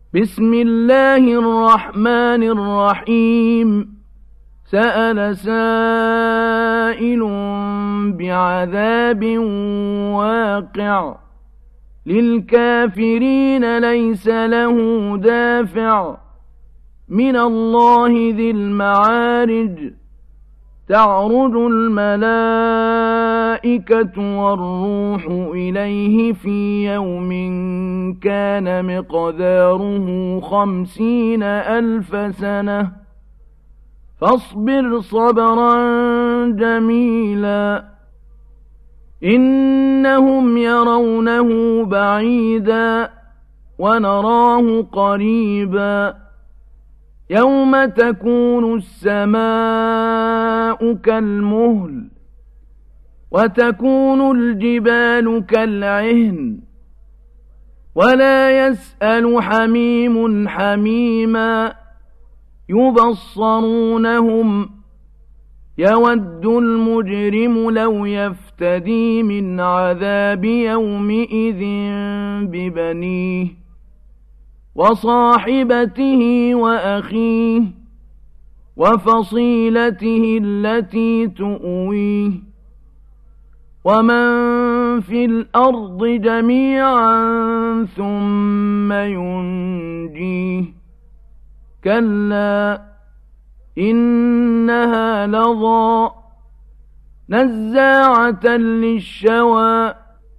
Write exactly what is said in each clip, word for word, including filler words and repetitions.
بسم الله الرحمن الرحيم سأل سائل بعذاب واقع للكافرين ليس له دافع من الله ذي المعارج تعرج الملائكة والروح إليه في يوم كان مقداره خمسين ألف سنة فاصبر صبرا جميلا إنهم يرونه بعيدا ونراه قريبا يوم تكون السماء كالمهل وتكون الجبال كالعهن ولا يسأل حميم حميما يبصرونهم يود المجرم لو يفتدي من عذاب يومئذ ببنيه وصاحبته وأخيه وفصيلته التي تؤويه ومن في الأرض جميعا ثم ينجيه كلا إنها لظى نزاعة للشوى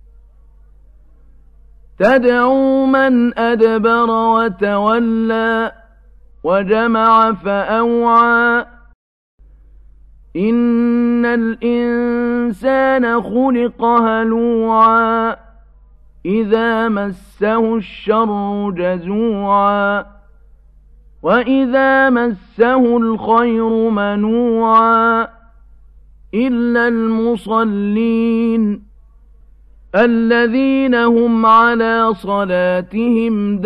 تدعو من أدبر وتولى وجمع فأوعى إن الإنسان خلق هلوعا إذا مسه الشر جزوعا وإذا مسه الخير منوعا إلا المصلين الذين هم على صلاتهم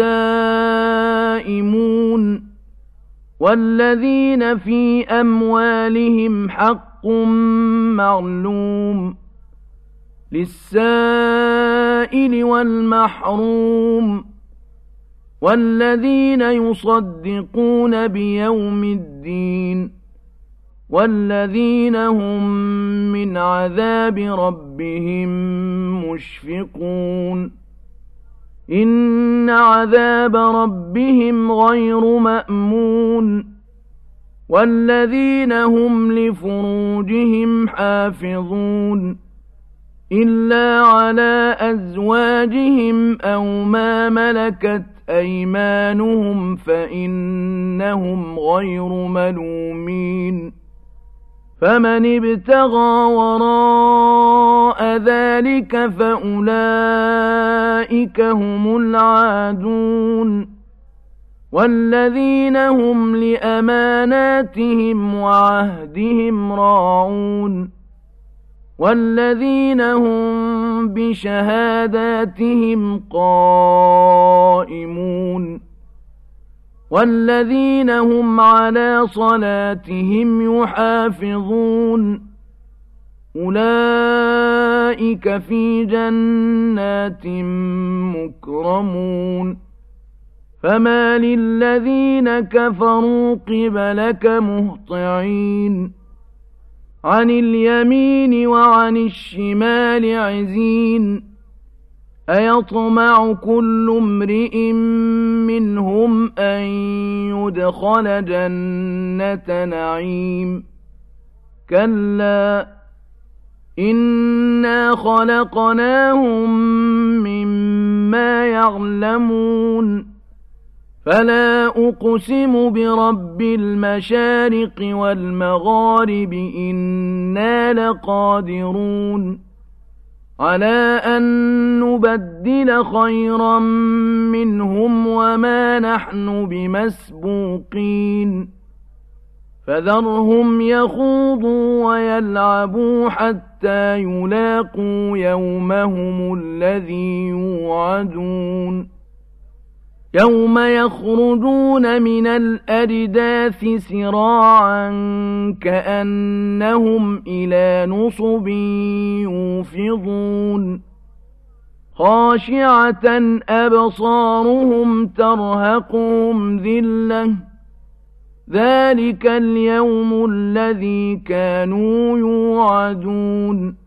دائمون والذين في أموالهم حق معلوم للسائل والمحروم والذين يصدقون بيوم الدين والذين هم من عذاب ربهم مشفقون إن عذاب ربهم غير مأمون والذين هم لفروجهم حافظون إلا على أزواجهم أو ما ملكت أيمانهم فإنهم غير ملومين فمن ابتغى وراء ذلك فأولئك هم العادون والذين هم لأماناتهم وعهدهم راعون والذين هم بشهاداتهم قائمون والذين هم على صلاتهم يحافظون أولئك في جنات مكرمون فما للذين كفروا قبلك مهطعين عن اليمين وعن الشمال عزين أيطمع كل امرئ منهم أن يدخل جنة نعيم كلا إنا خلقناهم مما يعلمون فلا أقسم برب المشارق والمغارب إنا لقادرون على أن نبدل خيرا منهم وما نحن بمسبوقين فذرهم يخوضوا ويلعبوا حتى يلاقوا يومهم الذي يوعدون يوم يخرجون من الأجداث سراعا كأنهم إلى نصب يوفضون خاشعة أبصارهم ترهقهم ذلة ذلك اليوم الذي كانوا يوعدون